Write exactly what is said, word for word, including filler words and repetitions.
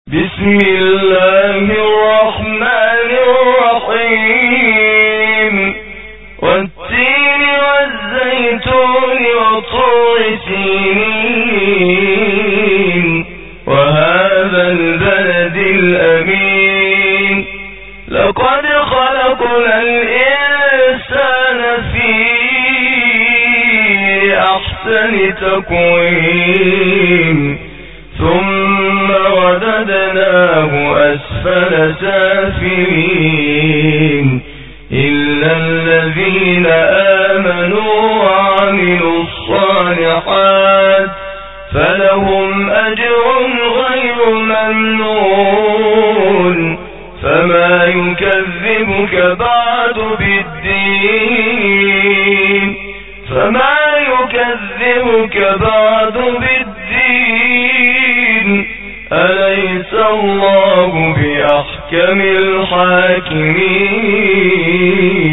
بسم الله الرحمن الرحيم والتين والزيتون وطور سينين وهذا البلد الأمين لقد خلقنا الإنسان في أحسن تقويم ثم رددناه أسفل سافلين إلا الذين آمنوا وعملوا الصالحات فلهم أجر غير ممنون فما يكذبك بعد بالدين فما يكذبك بعد بالدين أليس الله بأحكم الحاكمين